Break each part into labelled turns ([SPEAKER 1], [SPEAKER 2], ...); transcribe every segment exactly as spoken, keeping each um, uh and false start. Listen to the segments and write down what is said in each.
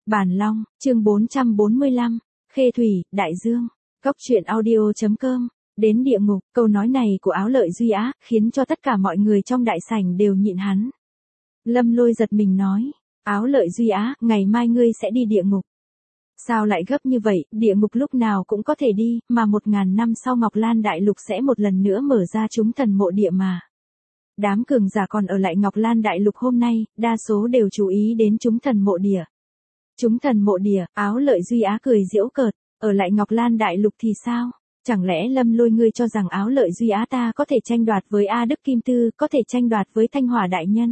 [SPEAKER 1] Bản Long, chương bốn trăm bốn mươi lăm, Khê Thủy, Đại Dương. Cốc truyện audio chấm com. Đến địa ngục, câu nói này của Áo Lợi Duy Á, khiến cho tất cả mọi người trong đại sảnh đều nhịn hắn. Lâm Lôi giật mình nói, Áo Lợi Duy Á, ngày mai ngươi sẽ đi địa ngục. Sao lại gấp như vậy, địa ngục lúc nào cũng có thể đi, mà một ngàn năm sau Ngọc Lan Đại Lục sẽ một lần nữa mở ra chúng thần mộ địa mà. Đám cường giả còn ở lại Ngọc Lan Đại Lục hôm nay, đa số đều chú ý đến chúng thần mộ địa. Chúng thần mộ địa, Áo Lợi Duy Á cười giễu cợt, ở lại Ngọc Lan Đại Lục thì sao? Chẳng lẽ Lâm Lôi ngươi cho rằng Áo Lợi Duy Á ta có thể tranh đoạt với A Đức Kim Tư, có thể tranh đoạt với Thanh Hỏa Đại Nhân?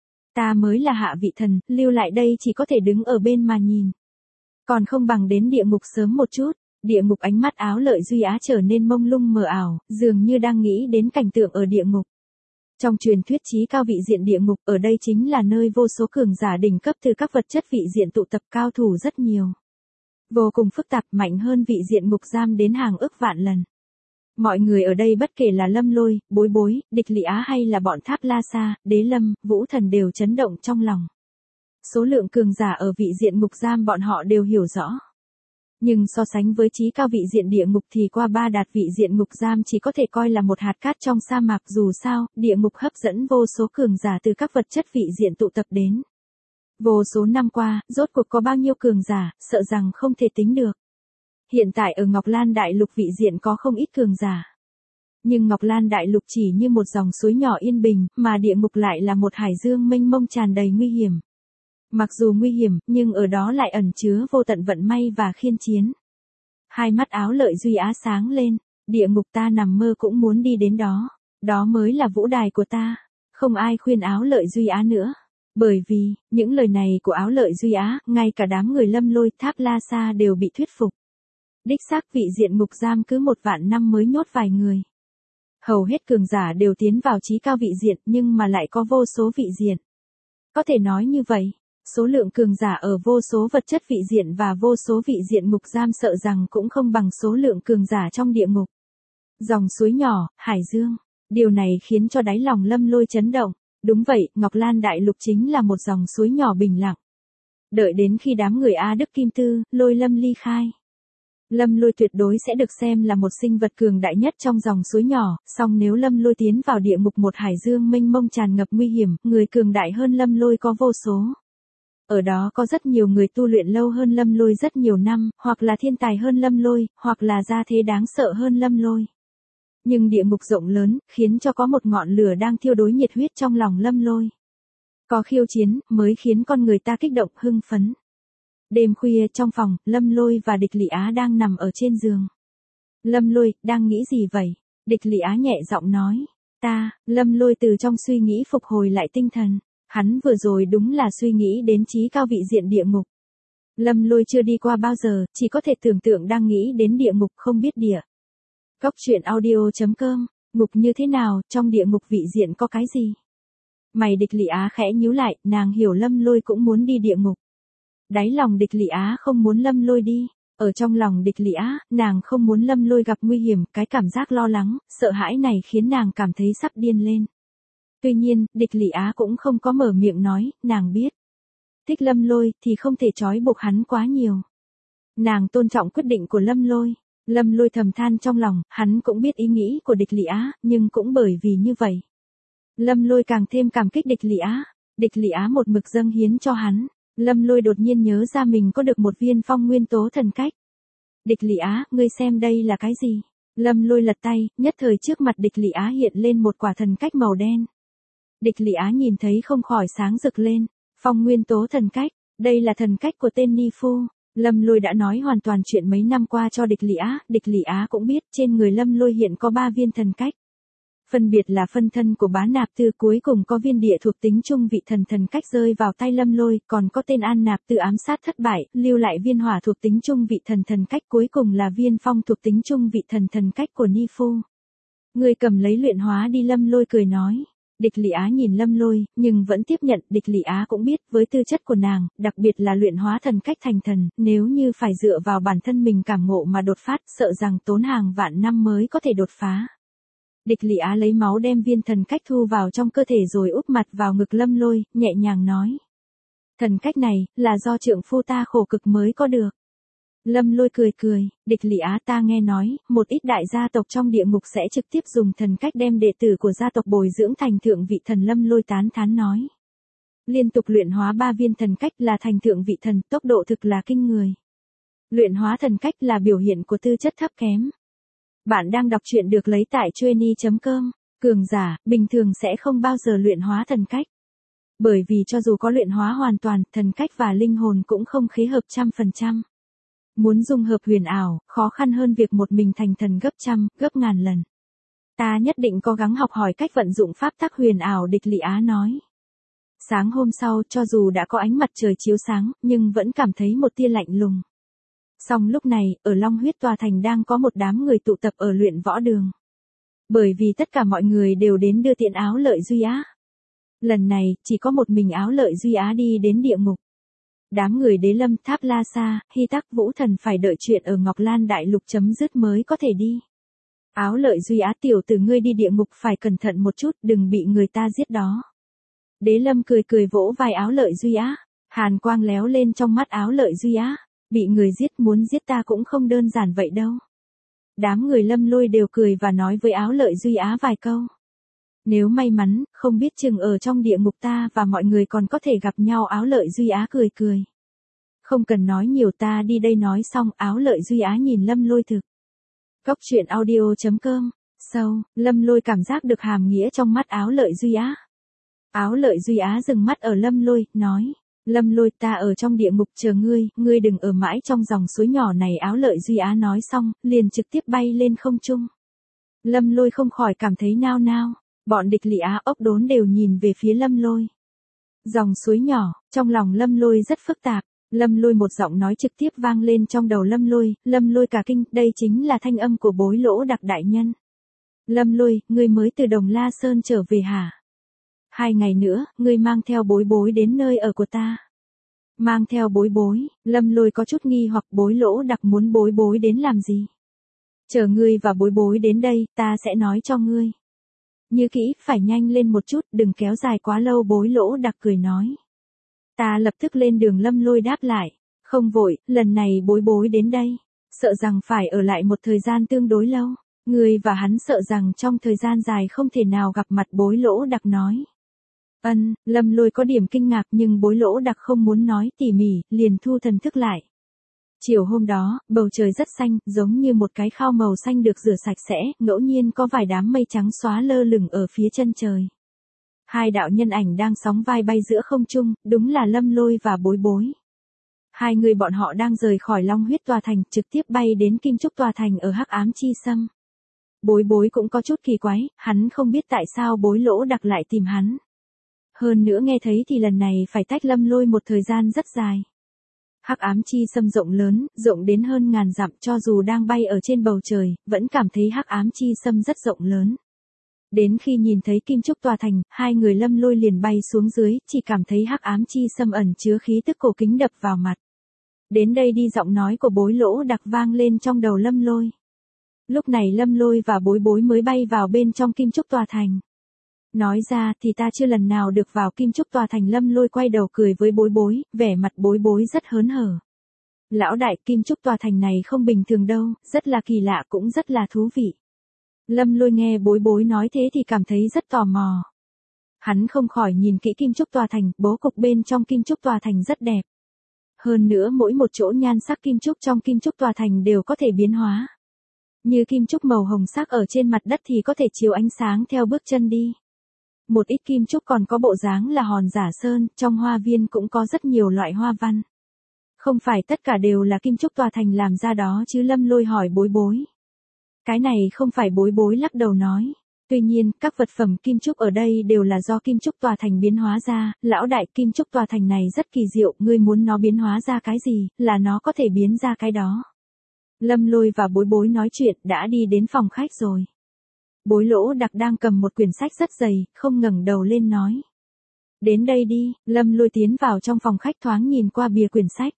[SPEAKER 1] Ta mới là hạ vị thần, lưu lại đây chỉ có thể đứng ở bên mà nhìn. Còn không bằng đến địa ngục sớm một chút. Địa ngục, ánh mắt Áo Lợi Duy Á trở nên mông lung mờ ảo, dường như đang nghĩ đến cảnh tượng ở địa ngục. Trong truyền thuyết chí cao vị diện địa ngục, ở đây chính là nơi vô số cường giả đỉnh cấp từ các vật chất vị diện tụ tập, cao thủ rất nhiều. Vô cùng phức tạp, mạnh hơn vị diện ngục giam đến hàng ức vạn lần. Mọi người ở đây bất kể là Lâm Lôi, Bối Bối, Địch Lị Á hay là bọn Tháp La Sa, Đế Lâm, Vũ Thần đều chấn động trong lòng. Số lượng cường giả ở vị diện ngục giam bọn họ đều hiểu rõ. Nhưng so sánh với chí cao vị diện địa ngục thì qua ba đạt vị diện ngục giam chỉ có thể coi là một hạt cát trong sa mạc, dù sao, địa ngục hấp dẫn vô số cường giả từ các vật chất vị diện tụ tập đến. Vô số năm qua, rốt cuộc có bao nhiêu cường giả, sợ rằng không thể tính được. Hiện tại ở Ngọc Lan Đại Lục vị diện có không ít cường giả. Nhưng Ngọc Lan Đại Lục chỉ như một dòng suối nhỏ yên bình, mà địa ngục lại là một hải dương mênh mông tràn đầy nguy hiểm. Mặc dù nguy hiểm, nhưng ở đó lại ẩn chứa vô tận vận may và khiên chiến. Hai mắt Áo Lợi Duy Á sáng lên, địa ngục ta nằm mơ cũng muốn đi đến đó. Đó mới là vũ đài của ta. Không ai khuyên Áo Lợi Duy Á nữa. Bởi vì, những lời này của Áo Lợi Duy Á, ngay cả đám người Lâm Lôi, Tháp La Sa đều bị thuyết phục. Đích xác vị diện ngục giam cứ một vạn năm mới nhốt vài người. Hầu hết cường giả đều tiến vào chí cao vị diện, nhưng mà lại có vô số vị diện. Có thể nói như vậy, số lượng cường giả ở vô số vật chất vị diện và vô số vị diện ngục giam sợ rằng cũng không bằng số lượng cường giả trong địa ngục. Dòng suối nhỏ, hải dương, điều này khiến cho đáy lòng Lâm Lôi chấn động. Đúng vậy, Ngọc Lan Đại Lục chính là một dòng suối nhỏ bình lặng. Đợi đến khi đám người A Đức Kim Tư, Lôi Lâm ly khai. Lâm Lôi tuyệt đối sẽ được xem là một sinh vật cường đại nhất trong dòng suối nhỏ, song nếu Lâm Lôi tiến vào địa ngục, một hải dương mênh mông tràn ngập nguy hiểm, người cường đại hơn Lâm Lôi có vô số. Ở đó có rất nhiều người tu luyện lâu hơn Lâm Lôi rất nhiều năm, hoặc là thiên tài hơn Lâm Lôi, hoặc là gia thế đáng sợ hơn Lâm Lôi. Nhưng địa ngục rộng lớn, khiến cho có một ngọn lửa đang thiêu đốt nhiệt huyết trong lòng Lâm Lôi. Có khiêu chiến, mới khiến con người ta kích động, hưng phấn. Đêm khuya trong phòng, Lâm Lôi và Địch Lị Á đang nằm ở trên giường. Lâm Lôi, đang nghĩ gì vậy? Địch Lị Á nhẹ giọng nói. Ta, Lâm Lôi từ trong suy nghĩ phục hồi lại tinh thần. Hắn vừa rồi đúng là suy nghĩ đến chí cao vị diện địa ngục. Lâm Lôi chưa đi qua bao giờ, chỉ có thể tưởng tượng đang nghĩ đến địa ngục, không biết địa. Cốc truyện audio chấm com, ngục như thế nào, trong địa ngục vị diện có cái gì? Mày Địch Lị Á khẽ nhíu lại, nàng hiểu Lâm Lôi cũng muốn đi địa ngục. Đáy lòng Địch Lị Á không muốn Lâm Lôi đi, ở trong lòng Địch Lị Á, nàng không muốn Lâm Lôi gặp nguy hiểm, cái cảm giác lo lắng, sợ hãi này khiến nàng cảm thấy sắp điên lên. Tuy nhiên, Địch Lị Á cũng không có mở miệng nói, nàng biết. Thích Lâm Lôi thì không thể trói buộc hắn quá nhiều. Nàng tôn trọng quyết định của Lâm Lôi. Lâm Lôi thầm than trong lòng, hắn cũng biết ý nghĩ của Địch Lị Á, nhưng cũng bởi vì như vậy. Lâm Lôi càng thêm cảm kích Địch Lị Á. Địch Lị Á một mực dâng hiến cho hắn. Lâm Lôi đột nhiên nhớ ra mình có được một viên phong nguyên tố thần cách. Địch Lị Á, ngươi xem đây là cái gì? Lâm Lôi lật tay, nhất thời trước mặt Địch Lị Á hiện lên một quả thần cách màu đen. Địch Lị Á nhìn thấy không khỏi sáng rực lên. Phong nguyên tố thần cách, đây là thần cách của tên Ni Phu. Lâm Lôi đã nói hoàn toàn chuyện mấy năm qua cho Địch Lị Á, Địch Lị Á cũng biết trên người Lâm Lôi hiện có ba viên thần cách. Phân biệt là phân thân của Bá Nạp Tư, cuối cùng có viên địa thuộc tính trung vị thần thần cách rơi vào tay Lâm Lôi, còn có tên An Nạp Tư ám sát thất bại, lưu lại viên hỏa thuộc tính trung vị thần thần cách, cuối cùng là viên phong thuộc tính trung vị thần thần cách của Ni Phu. Người cầm lấy luyện hóa đi, Lâm Lôi cười nói. Địch Lị Á nhìn Lâm Lôi, nhưng vẫn tiếp nhận. Địch Lị Á cũng biết, với tư chất của nàng, đặc biệt là luyện hóa thần cách thành thần, nếu như phải dựa vào bản thân mình cảm ngộ mà đột phát, sợ rằng tốn hàng vạn năm mới có thể đột phá. Địch Lị Á lấy máu đem viên thần cách thu vào trong cơ thể rồi úp mặt vào ngực Lâm Lôi, nhẹ nhàng nói. Thần cách này, là do trượng phu ta khổ cực mới có được. Lâm Lôi cười cười, địch Lị Á ta nghe nói, một ít đại gia tộc trong địa ngục sẽ trực tiếp dùng thần cách đem đệ tử của gia tộc bồi dưỡng thành thượng vị thần. Lâm Lôi tán thán nói. Liên tục luyện hóa ba viên thần cách là thành thượng vị thần, tốc độ thực là kinh người. Luyện hóa thần cách là biểu hiện của tư chất thấp kém. Bạn đang đọc truyện được lấy tại chuyenny chấm com. Cường giả, bình thường sẽ không bao giờ luyện hóa thần cách. Bởi vì cho dù có luyện hóa hoàn toàn, thần cách và linh hồn cũng không khế hợp trăm phần trăm. Muốn dung hợp huyền ảo, khó khăn hơn việc một mình thành thần gấp trăm, gấp ngàn lần. Ta nhất định cố gắng học hỏi cách vận dụng pháp tắc huyền ảo, địch Lị Á nói. Sáng hôm sau, cho dù đã có ánh mặt trời chiếu sáng, nhưng vẫn cảm thấy một tia lạnh lùng. Song lúc này, ở Long Huyết Tòa Thành đang có một đám người tụ tập ở luyện võ đường. Bởi vì tất cả mọi người đều đến đưa tiện Áo Lợi Duy Á. Lần này, chỉ có một mình Áo Lợi Duy Á đi đến địa ngục. Đám người Đế Lâm, Tháp La Sa, Hy Tắc, Vũ Thần phải đợi chuyện ở Ngọc Lan Đại Lục chấm dứt mới có thể đi. Áo Lợi Duy Á tiểu tử ngươi đi địa ngục phải cẩn thận một chút, đừng bị người ta giết đó. Đế Lâm cười cười vỗ vai Áo Lợi Duy Á. Hàn quang léo lên trong mắt Áo Lợi Duy Á. Bị người giết muốn giết ta cũng không đơn giản vậy đâu. Đám người Lâm Lôi đều cười và nói với Áo Lợi Duy Á vài câu. Nếu may mắn, không biết chừng ở trong địa ngục ta và mọi người còn có thể gặp nhau. Áo Lợi Duy Á cười cười. Không cần nói nhiều, ta đi đây. Nói xong, Áo Lợi Duy Á nhìn Lâm Lôi thực. Cốc truyện audio chấm com. Sâu, Lâm Lôi cảm giác được hàm nghĩa trong mắt Áo Lợi Duy Á. Áo Lợi Duy Á dừng mắt ở Lâm Lôi, nói. Lâm Lôi, ta ở trong địa ngục chờ ngươi, ngươi đừng ở mãi trong dòng suối nhỏ này. Áo Lợi Duy Á nói xong, liền trực tiếp bay lên không trung. Lâm Lôi không khỏi cảm thấy nao nao, bọn địch Lị Á, Ốc Đốn đều nhìn về phía Lâm Lôi. Dòng suối nhỏ, trong lòng Lâm Lôi rất phức tạp. Lâm Lôi một giọng nói trực tiếp vang lên trong đầu Lâm Lôi, Lâm Lôi cả kinh, đây chính là thanh âm của Bối Lỗ Đặc đại nhân. Lâm Lôi, ngươi mới từ Đồng La Sơn trở về hả? Hai ngày nữa, ngươi mang theo Bối Bối đến nơi ở của ta. Mang theo Bối Bối, Lâm Lôi có chút nghi hoặc. Bối Lỗ Đặc muốn Bối Bối đến làm gì? Chờ ngươi và Bối Bối đến đây, ta sẽ nói cho ngươi. Như kỹ, phải nhanh lên một chút, đừng kéo dài quá lâu. Bối Lỗ Đặc cười nói. Ta lập tức lên đường. Lâm Lôi đáp lại. Không vội, lần này Bối Bối đến đây, sợ rằng phải ở lại một thời gian tương đối lâu. Ngươi và hắn sợ rằng trong thời gian dài không thể nào gặp mặt. Bối Lỗ Đặc nói. Ân, Lâm Lôi có điểm kinh ngạc nhưng Bối Lỗ Đặc không muốn nói tỉ mỉ, liền thu thần thức lại. Chiều hôm đó, bầu trời rất xanh, giống như một cái khao màu xanh được rửa sạch sẽ, ngẫu nhiên có vài đám mây trắng xóa lơ lửng ở phía chân trời. Hai đạo nhân ảnh đang sóng vai bay giữa không trung, đúng là Lâm Lôi và Bối Bối. Hai người bọn họ đang rời khỏi Long Huyết Tòa Thành, trực tiếp bay đến Kim Trúc Tòa Thành ở Hắc Ám Chi Sâm. Bối Bối cũng có chút kỳ quái, hắn không biết tại sao Bối Lỗ Đặc lại tìm hắn. Hơn nữa nghe thấy thì lần này phải tách Lâm Lôi một thời gian rất dài. Hắc Ám Chi Sâm rộng lớn, rộng đến hơn ngàn dặm, cho dù đang bay ở trên bầu trời, vẫn cảm thấy Hắc Ám Chi Sâm rất rộng lớn. Đến khi nhìn thấy Kim Trúc Tòa Thành, hai người Lâm Lôi liền bay xuống dưới, chỉ cảm thấy Hắc Ám Chi Sâm ẩn chứa khí tức cổ kính đập vào mặt. Đến đây đi. Giọng nói của Bối Lỗ Đặc vang lên trong đầu Lâm Lôi. Lúc này Lâm Lôi và Bối Bối mới bay vào bên trong Kim Trúc Tòa Thành. Nói ra thì ta chưa lần nào được vào Kim Trúc Tòa Thành. Lâm Lôi quay đầu cười với Bối Bối, vẻ mặt Bối Bối rất hớn hở. Lão đại, Kim Trúc Tòa Thành này không bình thường đâu, rất là kỳ lạ cũng rất là thú vị. Lâm Lôi nghe Bối Bối nói thế thì cảm thấy rất tò mò. Hắn không khỏi nhìn kỹ Kim Trúc Tòa Thành, bố cục bên trong Kim Trúc Tòa Thành rất đẹp. Hơn nữa mỗi một chỗ nhan sắc kim trúc trong Kim Trúc Tòa Thành đều có thể biến hóa. Như kim trúc màu hồng sắc ở trên mặt đất thì có thể chiếu ánh sáng theo bước chân đi. Một ít kim trúc còn có bộ dáng là hòn giả sơn, trong hoa viên cũng có rất nhiều loại hoa văn. Không phải tất cả đều là Kim Trúc Tòa Thành làm ra đó chứ? Lâm Lôi hỏi Bối Bối. Cái này không phải. Bối Bối lắc đầu nói. Tuy nhiên, các vật phẩm kim trúc ở đây đều là do Kim Trúc Tòa Thành biến hóa ra. Lão đại, Kim Trúc Tòa Thành này rất kỳ diệu, ngươi muốn nó biến hóa ra cái gì, là nó có thể biến ra cái đó. Lâm Lôi và Bối Bối nói chuyện đã đi đến phòng khách rồi. Bối Lỗ Đặc đang cầm một quyển sách rất dày, không ngẩng đầu lên nói. Đến đây đi. Lâm Lôi tiến vào trong phòng khách thoáng nhìn qua bìa quyển sách.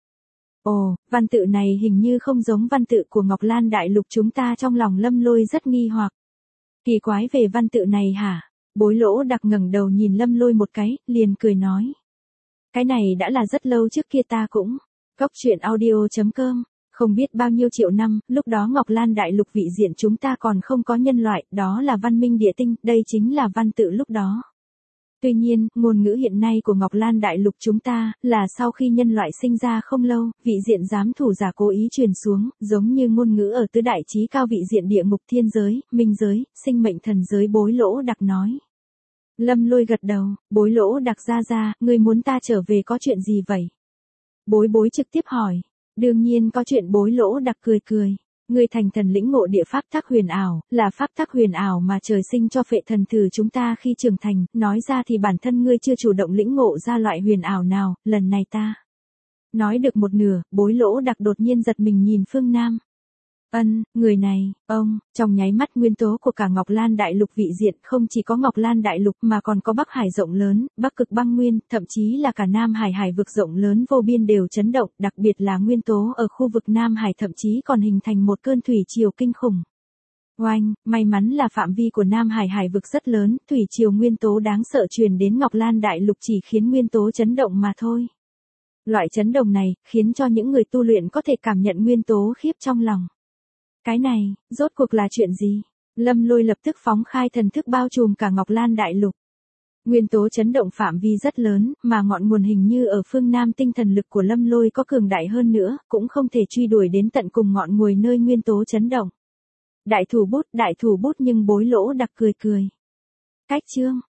[SPEAKER 1] Ồ, văn tự này hình như không giống văn tự của Ngọc Lan Đại Lục chúng ta. Trong lòng Lâm Lôi rất nghi hoặc. Kỳ quái về văn tự này hả? Bối Lỗ Đặc ngẩng đầu nhìn Lâm Lôi một cái, liền cười nói. Cái này đã là rất lâu trước kia ta cũng. Cốc truyện audio chấm com. Không biết bao nhiêu triệu năm, lúc đó Ngọc Lan đại lục vị diện chúng ta còn không có nhân loại, đó là văn minh địa tinh, đây chính là văn tự lúc đó. Tuy nhiên, ngôn ngữ hiện nay của Ngọc Lan đại lục chúng ta, là sau khi nhân loại sinh ra không lâu, vị diện giám thủ giả cố ý truyền xuống, giống như ngôn ngữ ở tứ đại chí cao vị diện địa ngục thiên giới, minh giới, sinh mệnh thần giới Bối Lỗ Đặc nói. Lâm Lôi gật đầu, Bối Lỗ Đặc ra ra, ngươi muốn ta trở về có chuyện gì vậy? Bối bối trực tiếp hỏi. Đương nhiên có chuyện. Bối Lỗ Đặc cười cười. Ngươi thành thần lĩnh ngộ địa pháp tắc huyền ảo, là pháp tắc huyền ảo mà trời sinh cho phệ thần thử chúng ta khi trưởng thành, nói ra thì bản thân ngươi chưa chủ động lĩnh ngộ ra loại huyền ảo nào, lần này ta. Nói được một nửa, Bối Lỗ Đặc đột nhiên giật mình nhìn Phương Nam. Ân, người này, ông, trong nháy mắt nguyên tố của cả Ngọc Lan đại lục vị diện không chỉ có Ngọc Lan đại lục mà còn có Bắc Hải rộng lớn, Bắc Cực băng nguyên, thậm chí là cả Nam Hải hải vực rộng lớn vô biên đều chấn động, đặc biệt là nguyên tố ở khu vực Nam Hải thậm chí còn hình thành một cơn thủy triều kinh khủng. Oanh, may mắn là phạm vi của Nam Hải hải vực rất lớn, thủy triều nguyên tố đáng sợ truyền đến Ngọc Lan đại lục chỉ khiến nguyên tố chấn động mà thôi. Loại chấn động này, khiến cho những người tu luyện có thể cảm nhận nguyên tố khiếp trong lòng. Cái này, rốt cuộc là chuyện gì? Lâm Lôi lập tức phóng khai thần thức bao trùm cả Ngọc Lan đại lục. Nguyên tố chấn động phạm vi rất lớn, mà ngọn nguồn hình như ở phương Nam tinh thần lực của Lâm Lôi có cường đại hơn nữa, cũng không thể truy đuổi đến tận cùng ngọn nguồn nơi nguyên tố chấn động. Đại thủ bút, đại thủ bút nhưng Bối Lỗ Đặc cười cười. Cách chương,